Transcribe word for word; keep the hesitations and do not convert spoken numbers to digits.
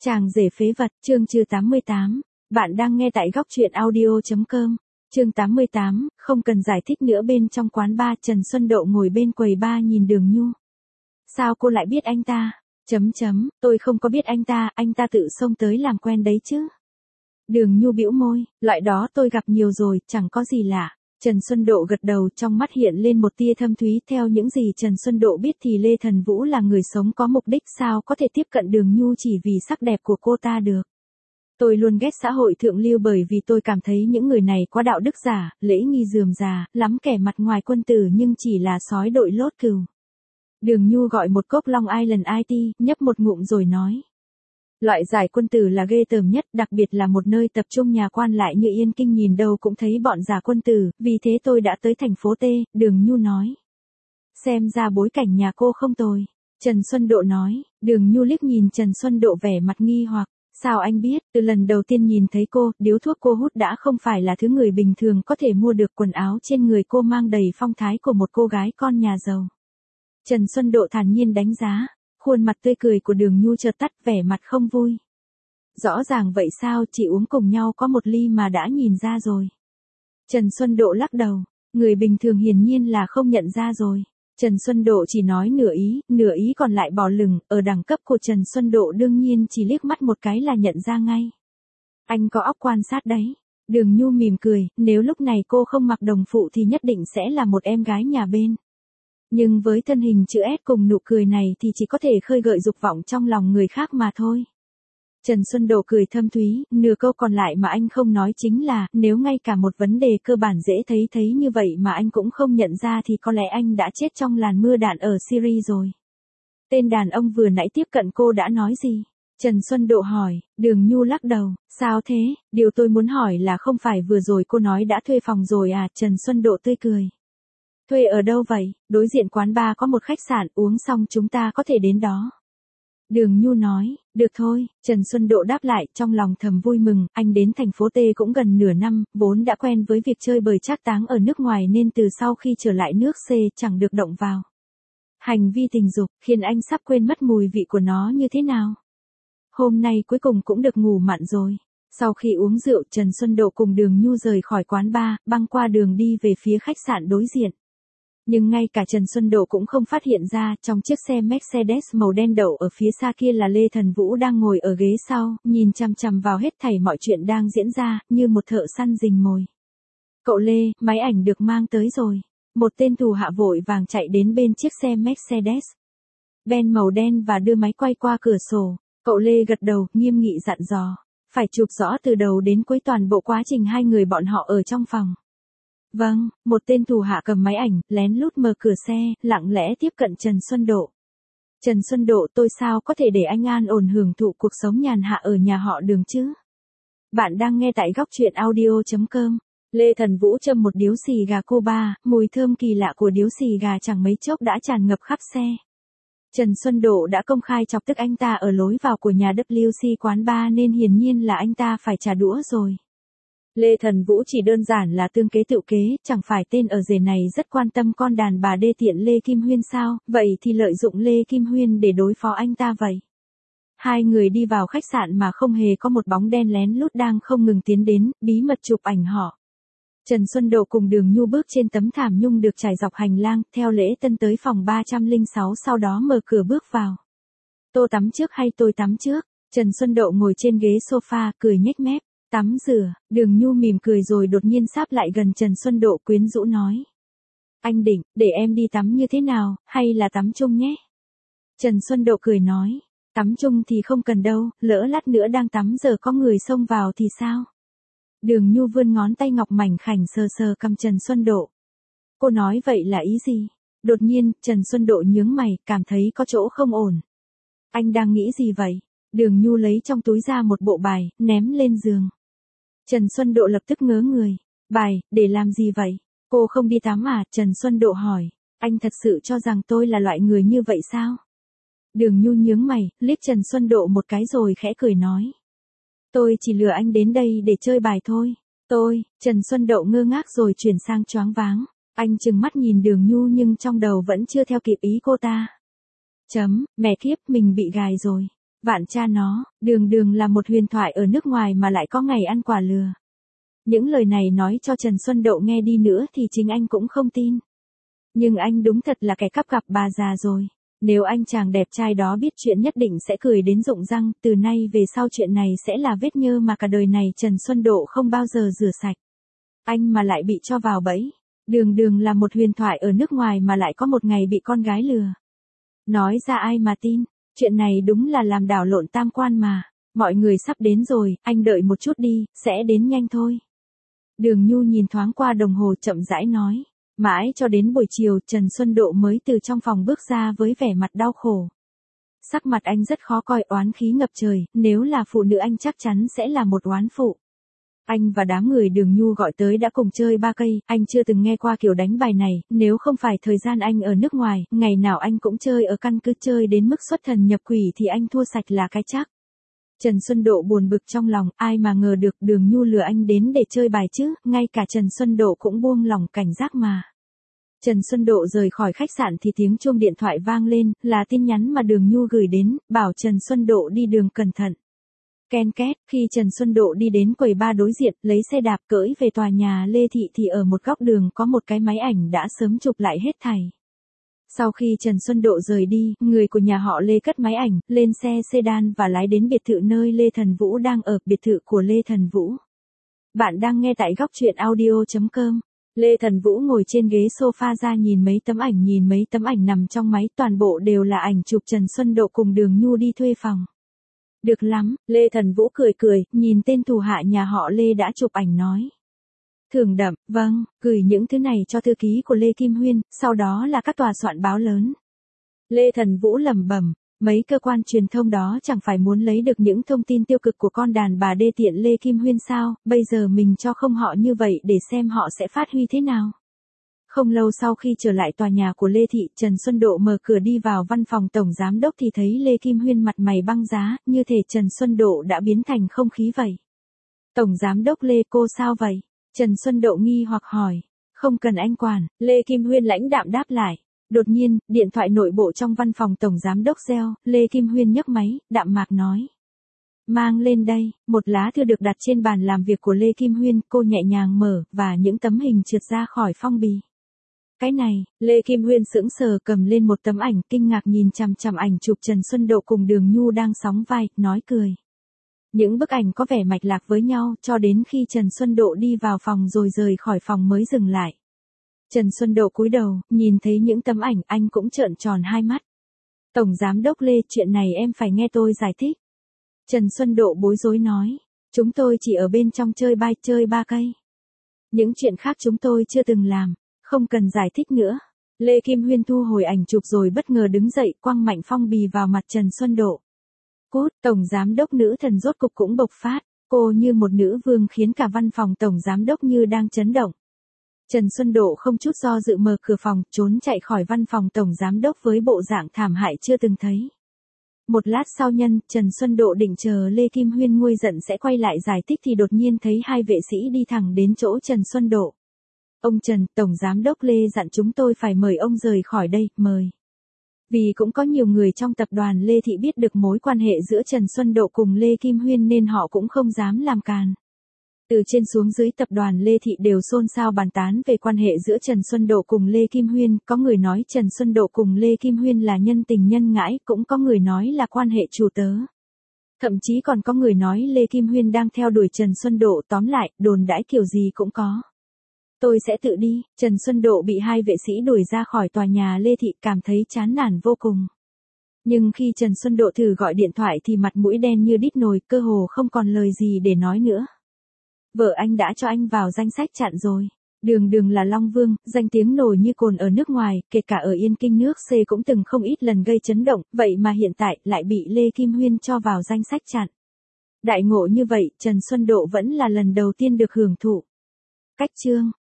Chàng rể phế vật, chương trừ tám mươi tám. Bạn đang nghe tại góc truyện audio chấm com. Chương tám mươi tám, không cần giải thích nữa. Bên trong quán bar, Trần Xuân Độ ngồi bên quầy bar nhìn Đường Nhu. Sao cô lại biết anh ta? Chấm chấm, tôi không có biết anh ta, anh ta tự xông tới làm quen đấy chứ. Đường Nhu bĩu môi, loại đó tôi gặp nhiều rồi, chẳng có gì lạ. Trần Xuân Độ gật đầu, trong mắt hiện lên một tia thâm thúy. Theo những gì Trần Xuân Độ biết thì Lê Thần Vũ là người sống có mục đích, sao có thể tiếp cận Đường Nhu chỉ vì sắc đẹp của cô ta được. Tôi luôn ghét xã hội thượng lưu bởi vì tôi cảm thấy những người này quá đạo đức giả, lễ nghi rườm rà, lắm kẻ mặt ngoài quân tử nhưng chỉ là sói đội lốt cừu. Đường Nhu gọi một cốc Long Island i tê, nhấp một ngụm rồi nói. Loại giải quân tử là ghê tởm nhất, đặc biệt là một nơi tập trung nhà quan lại như Yên Kinh, nhìn đâu cũng thấy bọn giả quân tử, vì thế tôi đã tới thành phố T, Đường Nhu nói. Xem ra bối cảnh nhà cô không tồi. Trần Xuân Độ nói. Đường Nhu liếc nhìn Trần Xuân Độ vẻ mặt nghi hoặc. Sao anh biết? Từ lần đầu tiên nhìn thấy cô, điếu thuốc cô hút đã không phải là thứ người bình thường có thể mua được. Quần áo trên người cô mang đầy phong thái của một cô gái con nhà giàu. Trần Xuân Độ thản nhiên đánh giá. Khuôn mặt tươi cười của Đường Nhu chợt tắt, vẻ mặt không vui. Rõ ràng vậy sao, chỉ uống cùng nhau có một ly mà đã nhìn ra rồi. Trần Xuân Độ lắc đầu. Người bình thường hiển nhiên là không nhận ra rồi. Trần Xuân Độ chỉ nói nửa ý, nửa ý còn lại bỏ lửng. Ở đẳng cấp của Trần Xuân Độ đương nhiên chỉ liếc mắt một cái là nhận ra ngay. Anh có óc quan sát đấy. Đường Nhu mỉm cười, nếu lúc này cô không mặc đồng phụ thì nhất định sẽ là một em gái nhà bên. Nhưng với thân hình chữ S cùng nụ cười này thì chỉ có thể khơi gợi dục vọng trong lòng người khác mà thôi. Trần Xuân Độ cười thâm thúy, nửa câu còn lại mà anh không nói chính là, nếu ngay cả một vấn đề cơ bản dễ thấy thấy như vậy mà anh cũng không nhận ra thì có lẽ anh đã chết trong làn mưa đạn ở Syria rồi. Tên đàn ông vừa nãy tiếp cận cô đã nói gì? Trần Xuân Độ hỏi. Đường Nhu lắc đầu. Sao thế? Điều tôi muốn hỏi là không phải vừa rồi cô nói đã thuê phòng rồi à? Trần Xuân Độ tươi cười. Thuê ở đâu vậy? Đối diện quán bar có một khách sạn, uống xong chúng ta có thể đến đó. Đường Nhu nói. Được thôi. Trần Xuân Độ đáp lại, trong lòng thầm vui mừng. Anh đến thành phố T cũng gần nửa năm, vốn đã quen với việc chơi bời trác táng ở nước ngoài nên từ sau khi trở lại nước C chẳng được động vào hành vi tình dục, khiến anh sắp quên mất mùi vị của nó như thế nào. Hôm nay cuối cùng cũng được ngủ mặn rồi. Sau khi uống rượu, Trần Xuân Độ cùng Đường Nhu rời khỏi quán bar, băng qua đường đi về phía khách sạn đối diện. Nhưng ngay cả Trần Xuân Độ cũng không phát hiện ra, trong chiếc xe Mercedes màu đen đậu ở phía xa kia là Lê Thần Vũ đang ngồi ở ghế sau, nhìn chằm chằm vào hết thảy mọi chuyện đang diễn ra, như một thợ săn rình mồi. Cậu Lê, máy ảnh được mang tới rồi. Một tên thủ hạ vội vàng chạy đến bên chiếc xe Mercedes Benz màu đen và đưa máy quay qua cửa sổ. Cậu Lê gật đầu, nghiêm nghị dặn dò. Phải chụp rõ từ đầu đến cuối toàn bộ quá trình hai người bọn họ ở trong phòng. Vâng, một tên thủ hạ cầm máy ảnh, lén lút mở cửa xe, lặng lẽ tiếp cận Trần Xuân Độ. Trần Xuân Độ, tôi sao có thể để anh an ổn hưởng thụ cuộc sống nhàn hạ ở nhà họ Đường chứ? Bạn đang nghe tại góc truyện audio chấm com. Lê Thần Vũ châm một điếu xì gà Cuba, mùi thơm kỳ lạ của điếu xì gà chẳng mấy chốc đã tràn ngập khắp xe. Trần Xuân Độ đã công khai chọc tức anh ta ở lối vào của nhà W C quán bar nên hiển nhiên là anh ta phải trả đũa rồi. Lê Thần Vũ chỉ đơn giản là tương kế tựu kế, chẳng phải tên ở rể này rất quan tâm con đàn bà đê tiện Lê Kim Huyên sao, vậy thì lợi dụng Lê Kim Huyên để đối phó anh ta vậy. Hai người đi vào khách sạn mà không hề có một bóng đen lén lút đang không ngừng tiến đến, bí mật chụp ảnh họ. Trần Xuân Độ cùng Đường Nhu bước trên tấm thảm nhung được trải dọc hành lang, theo lễ tân tới phòng ba không sáu sau đó mở cửa bước vào. Tô tắm trước hay tôi tắm trước? Trần Xuân Độ ngồi trên ghế sofa, cười nhếch mép. Tắm rửa. Đường Nhu mỉm cười rồi đột nhiên sáp lại gần Trần Xuân Độ quyến rũ nói. Anh định, để em đi tắm như thế nào, hay là tắm chung nhé? Trần Xuân Độ cười nói. Tắm chung thì không cần đâu, lỡ lát nữa đang tắm giờ có người xông vào thì sao? Đường Nhu vươn ngón tay ngọc mảnh khảnh sờ sờ cằm Trần Xuân Độ. Cô nói vậy là ý gì? Đột nhiên, Trần Xuân Độ nhướng mày, cảm thấy có chỗ không ổn. Anh đang nghĩ gì vậy? Đường Nhu lấy trong túi ra một bộ bài, ném lên giường. Trần Xuân Độ lập tức ngớ người. Bài, để làm gì vậy? Cô không đi tắm à? Trần Xuân Độ hỏi. Anh thật sự cho rằng tôi là loại người như vậy sao? Đường Nhu nhướng mày, liếc Trần Xuân Độ một cái rồi khẽ cười nói. Tôi chỉ lừa anh đến đây để chơi bài thôi. Tôi, Trần Xuân Độ ngơ ngác rồi chuyển sang choáng váng. Anh trừng mắt nhìn Đường Nhu nhưng trong đầu vẫn chưa theo kịp ý cô ta. Chấm, mẹ kiếp, mình bị gài rồi. Vạn cha nó, đường đường là một huyền thoại ở nước ngoài mà lại có ngày ăn quả lừa. Những lời này nói cho Trần Xuân Độ nghe đi nữa thì chính anh cũng không tin. Nhưng anh đúng thật là kẻ cắp gặp bà già rồi. Nếu anh chàng đẹp trai đó biết chuyện nhất định sẽ cười đến rụng răng, từ nay về sau chuyện này sẽ là vết nhơ mà cả đời này Trần Xuân Độ không bao giờ rửa sạch. Anh mà lại bị cho vào bẫy. Đường đường là một huyền thoại ở nước ngoài mà lại có một ngày bị con gái lừa. Nói ra ai mà tin, chuyện này đúng là làm đảo lộn tam quan mà. Mọi người sắp đến rồi, anh đợi một chút đi, sẽ đến nhanh thôi. Đường Nhu nhìn thoáng qua đồng hồ chậm rãi nói. Mãi cho đến buổi chiều Trần Xuân Độ mới từ trong phòng bước ra với vẻ mặt đau khổ. Sắc mặt anh rất khó coi, oán khí ngập trời, nếu là phụ nữ anh chắc chắn sẽ là một oán phụ. Anh và đám người Đường Nhu gọi tới đã cùng chơi ba cây, anh chưa từng nghe qua kiểu đánh bài này, nếu không phải thời gian anh ở nước ngoài, ngày nào anh cũng chơi ở căn cứ chơi đến mức xuất thần nhập quỷ thì anh thua sạch là cái chắc. Trần Xuân Độ buồn bực trong lòng, ai mà ngờ được Đường Nhu lừa anh đến để chơi bài chứ, ngay cả Trần Xuân Độ cũng buông lòng cảnh giác mà. Trần Xuân Độ rời khỏi khách sạn thì tiếng chuông điện thoại vang lên, là tin nhắn mà Đường Nhu gửi đến, bảo Trần Xuân Độ đi đường cẩn thận. Ken két, khi Trần Xuân Độ đi đến quầy ba đối diện, lấy xe đạp cưỡi về tòa nhà Lê Thị thì ở một góc đường có một cái máy ảnh đã sớm chụp lại hết thảy. Sau khi Trần Xuân Độ rời đi, người của nhà họ Lê cất máy ảnh, lên xe sedan và lái đến biệt thự nơi Lê Thần Vũ đang ở, biệt thự của Lê Thần Vũ. Bạn đang nghe tại góc truyện audio chấm com. Lê Thần Vũ ngồi trên ghế sofa ra nhìn mấy tấm ảnh nhìn mấy tấm ảnh nằm trong máy, toàn bộ đều là ảnh chụp Trần Xuân Độ cùng Đường Nhu đi thuê phòng. Được lắm, Lê Thần Vũ cười cười, nhìn tên thủ hạ nhà họ Lê đã chụp ảnh nói. Thưởng đậm, vâng, gửi những thứ này cho thư ký của Lê Kim Huyên, sau đó là các tòa soạn báo lớn. Lê Thần Vũ lẩm bẩm, mấy cơ quan truyền thông đó chẳng phải muốn lấy được những thông tin tiêu cực của con đàn bà đê tiện Lê Kim Huyên sao, bây giờ mình cho không họ như vậy để xem họ sẽ phát huy thế nào. Không lâu sau khi trở lại tòa nhà của Lê Thị, Trần Xuân Độ mở cửa đi vào văn phòng tổng giám đốc thì thấy Lê Kim Huyên mặt mày băng giá, như thể Trần Xuân Độ đã biến thành không khí vậy. Tổng giám đốc Lê, cô sao vậy? Trần Xuân Độ nghi hoặc hỏi. Không cần anh quản, Lê Kim Huyên lãnh đạm đáp lại. Đột nhiên, điện thoại nội bộ trong văn phòng tổng giám đốc reo, Lê Kim Huyên nhấc máy, đạm mạc nói. Mang lên đây, một lá thư được đặt trên bàn làm việc của Lê Kim Huyên, cô nhẹ nhàng mở, và những tấm hình trượt ra khỏi phong bì. Cái này, Lê Kim Huyên sững sờ cầm lên một tấm ảnh, kinh ngạc nhìn chằm chằm ảnh chụp Trần Xuân Độ cùng Đường Nhu đang sóng vai, nói cười. Những bức ảnh có vẻ mạch lạc với nhau, cho đến khi Trần Xuân Độ đi vào phòng rồi rời khỏi phòng mới dừng lại. Trần Xuân Độ cúi đầu, nhìn thấy những tấm ảnh, anh cũng trợn tròn hai mắt. Tổng giám đốc Lê, chuyện này em phải nghe tôi giải thích. Trần Xuân Độ bối rối nói, chúng tôi chỉ ở bên trong chơi bài, chơi ba cây. Những chuyện khác chúng tôi chưa từng làm, không cần giải thích nữa. Lê Kim Huyên thu hồi ảnh chụp rồi bất ngờ đứng dậy, quăng mạnh phong bì vào mặt Trần Xuân Độ. Cút, tổng giám đốc nữ thần rốt cục cũng bộc phát, cô như một nữ vương khiến cả văn phòng tổng giám đốc như đang chấn động. Trần Xuân Độ không chút do dự mở cửa phòng, trốn chạy khỏi văn phòng tổng giám đốc với bộ dạng thảm hại chưa từng thấy. Một lát sau nhân, Trần Xuân Độ định chờ Lê Kim Huyên nguôi giận sẽ quay lại giải thích thì đột nhiên thấy hai vệ sĩ đi thẳng đến chỗ Trần Xuân Độ. Ông Trần, tổng giám đốc Lê dặn chúng tôi phải mời ông rời khỏi đây, mời. Vì cũng có nhiều người trong tập đoàn Lê Thị biết được mối quan hệ giữa Trần Xuân Độ cùng Lê Kim Huyên nên họ cũng không dám làm càn. Từ trên xuống dưới tập đoàn Lê Thị đều xôn xao bàn tán về quan hệ giữa Trần Xuân Độ cùng Lê Kim Huyên, có người nói Trần Xuân Độ cùng Lê Kim Huyên là nhân tình nhân ngãi, cũng có người nói là quan hệ chủ tớ. Thậm chí còn có người nói Lê Kim Huyên đang theo đuổi Trần Xuân Độ, tóm lại, đồn đãi kiểu gì cũng có. Tôi sẽ tự đi, Trần Xuân Độ bị hai vệ sĩ đuổi ra khỏi tòa nhà Lê Thị, cảm thấy chán nản vô cùng. Nhưng khi Trần Xuân Độ thử gọi điện thoại thì mặt mũi đen như đít nồi, cơ hồ không còn lời gì để nói nữa. Vợ anh đã cho anh vào danh sách chặn rồi. Đường Đường là Long Vương, danh tiếng nổi như cồn ở nước ngoài, kể cả ở Yên Kinh nước C cũng từng không ít lần gây chấn động, vậy mà hiện tại lại bị Lê Kim Huyên cho vào danh sách chặn. Đại ngộ như vậy, Trần Xuân Độ vẫn là lần đầu tiên được hưởng thụ. Cách chương